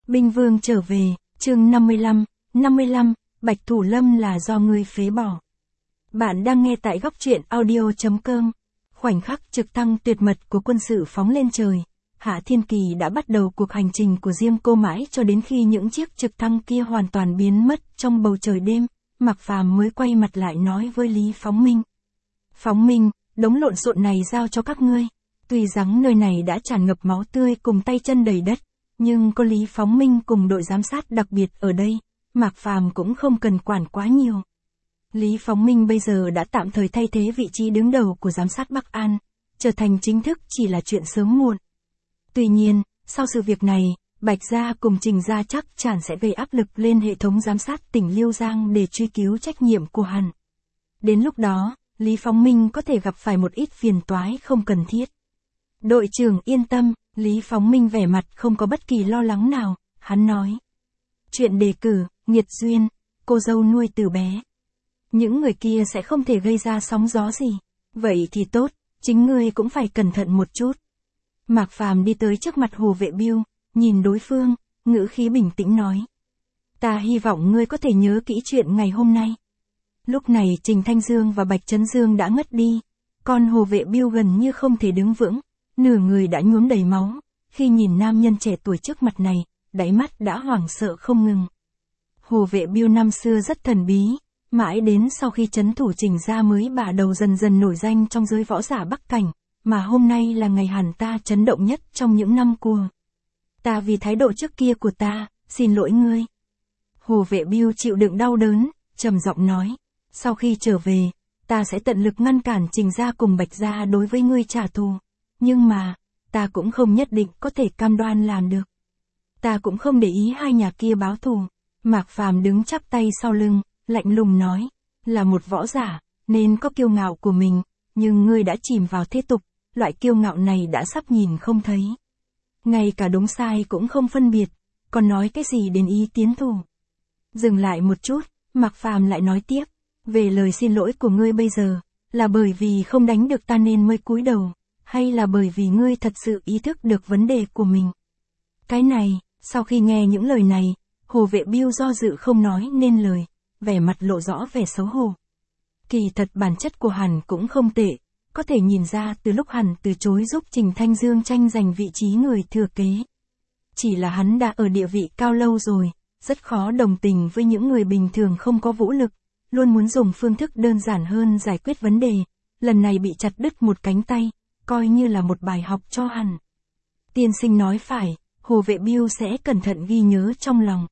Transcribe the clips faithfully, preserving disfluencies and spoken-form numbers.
Binh Vương trở về, chương năm mươi lăm, năm mươi lăm, Bạch Thủ Lâm là do ngươi phế bỏ. Bạn đang nghe tại góc truyện audio chấm com. Khoảnh khắc trực thăng tuyệt mật của quân sự phóng lên trời, Hạ Thiên Kỳ đã bắt đầu cuộc hành trình của riêng cô mãi cho đến khi những chiếc trực thăng kia hoàn toàn biến mất trong bầu trời đêm, Mạc Phàm mới quay mặt lại nói với Lý Phóng Minh. Phóng Minh, đống lộn xộn này giao cho các ngươi. Tuy rằng nơi này đã tràn ngập máu tươi cùng tay chân đầy đất, nhưng có Lý Phóng Minh cùng đội giám sát đặc biệt ở đây, Mạc Phàm cũng không cần quản quá nhiều. Lý Phóng Minh bây giờ đã tạm thời thay thế vị trí đứng đầu của giám sát Bắc An, trở thành chính thức chỉ là chuyện sớm muộn. Tuy nhiên, sau sự việc này, Bạch Gia cùng Trình Gia chắc chắn sẽ gây áp lực lên hệ thống giám sát tỉnh Liêu Giang để truy cứu trách nhiệm của hắn. Đến lúc đó, Lý Phóng Minh có thể gặp phải một ít phiền toái không cần thiết. Đội trưởng yên tâm, Lý Phóng Minh vẻ mặt không có bất kỳ lo lắng nào, hắn nói. Chuyện đề cử, nghiệt duyên, cô dâu nuôi từ bé. Những người kia sẽ không thể gây ra sóng gió gì. Vậy thì tốt, chính ngươi cũng phải cẩn thận một chút. Mạc Phàm đi tới trước mặt Hồ Vệ Biêu, nhìn đối phương, ngữ khí bình tĩnh nói. Ta hy vọng ngươi có thể nhớ kỹ chuyện ngày hôm nay. Lúc này Trình Thanh Dương và Bạch Trấn Dương đã ngất đi, còn Hồ Vệ Biêu gần như không thể đứng vững, nửa người đã nhuốm đầy máu, khi nhìn nam nhân trẻ tuổi trước mặt này, đáy mắt đã hoảng sợ không ngừng. Hồ Vệ Biêu năm xưa rất thần bí, mãi đến sau khi trấn thủ Trình Gia mới bả đầu dần dần nổi danh trong giới võ giả Bắc Cảnh, mà hôm nay là ngày hẳn ta chấn động nhất trong những năm qua. Ta vì thái độ trước kia của ta, xin lỗi ngươi. Hồ Vệ Biêu chịu đựng đau đớn, trầm giọng nói, sau khi trở về, ta sẽ tận lực ngăn cản Trình Gia cùng Bạch Gia đối với ngươi trả thù, nhưng mà, ta cũng không nhất định có thể cam đoan làm được. Ta cũng không để ý hai nhà kia báo thù. Mạc Phàm đứng chắp tay sau lưng, lạnh lùng nói, là một võ giả, nên có kiêu ngạo của mình, nhưng ngươi đã chìm vào thế tục, loại kiêu ngạo này đã sắp nhìn không thấy. Ngay cả đúng sai cũng không phân biệt, còn nói cái gì đến ý tiến thù. Dừng lại một chút, Mạc Phàm lại nói tiếp, về lời xin lỗi của ngươi bây giờ, là bởi vì không đánh được ta nên mới cúi đầu, hay là bởi vì ngươi thật sự ý thức được vấn đề của mình? Cái này, sau khi nghe những lời này, Hồ Vệ Biêu do dự không nói nên lời, vẻ mặt lộ rõ vẻ xấu hổ. Kỳ thật bản chất của hắn cũng không tệ, có thể nhìn ra từ lúc hắn từ chối giúp Trình Thanh Dương tranh giành vị trí người thừa kế. Chỉ là hắn đã ở địa vị cao lâu rồi, rất khó đồng tình với những người bình thường không có vũ lực, luôn muốn dùng phương thức đơn giản hơn giải quyết vấn đề, lần này bị chặt đứt một cánh tay, coi như là một bài học cho hắn. Tiên sinh nói phải, Hồ Vệ Biêu sẽ cẩn thận ghi nhớ trong lòng.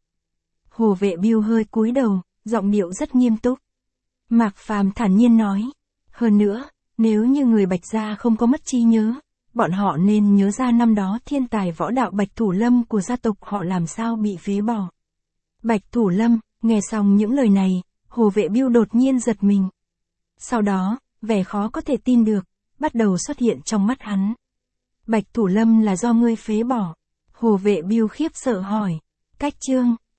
Hồ Vệ Biêu hơi cúi đầu, giọng điệu rất nghiêm túc. Mạc Phàm thản nhiên nói, hơn nữa, nếu như người Bạch Gia không có mất trí nhớ, bọn họ nên nhớ ra năm đó thiên tài võ đạo Bạch Thủ Lâm của gia tộc họ làm sao bị phế bỏ. Bạch Thủ Lâm, nghe xong những lời này, Hồ Vệ Biêu đột nhiên giật mình. Sau đó, vẻ khó có thể tin được, bắt đầu xuất hiện trong mắt hắn. Bạch Thủ Lâm là do ngươi phế bỏ. Hồ Vệ Biêu khiếp sợ hỏi, cách chương.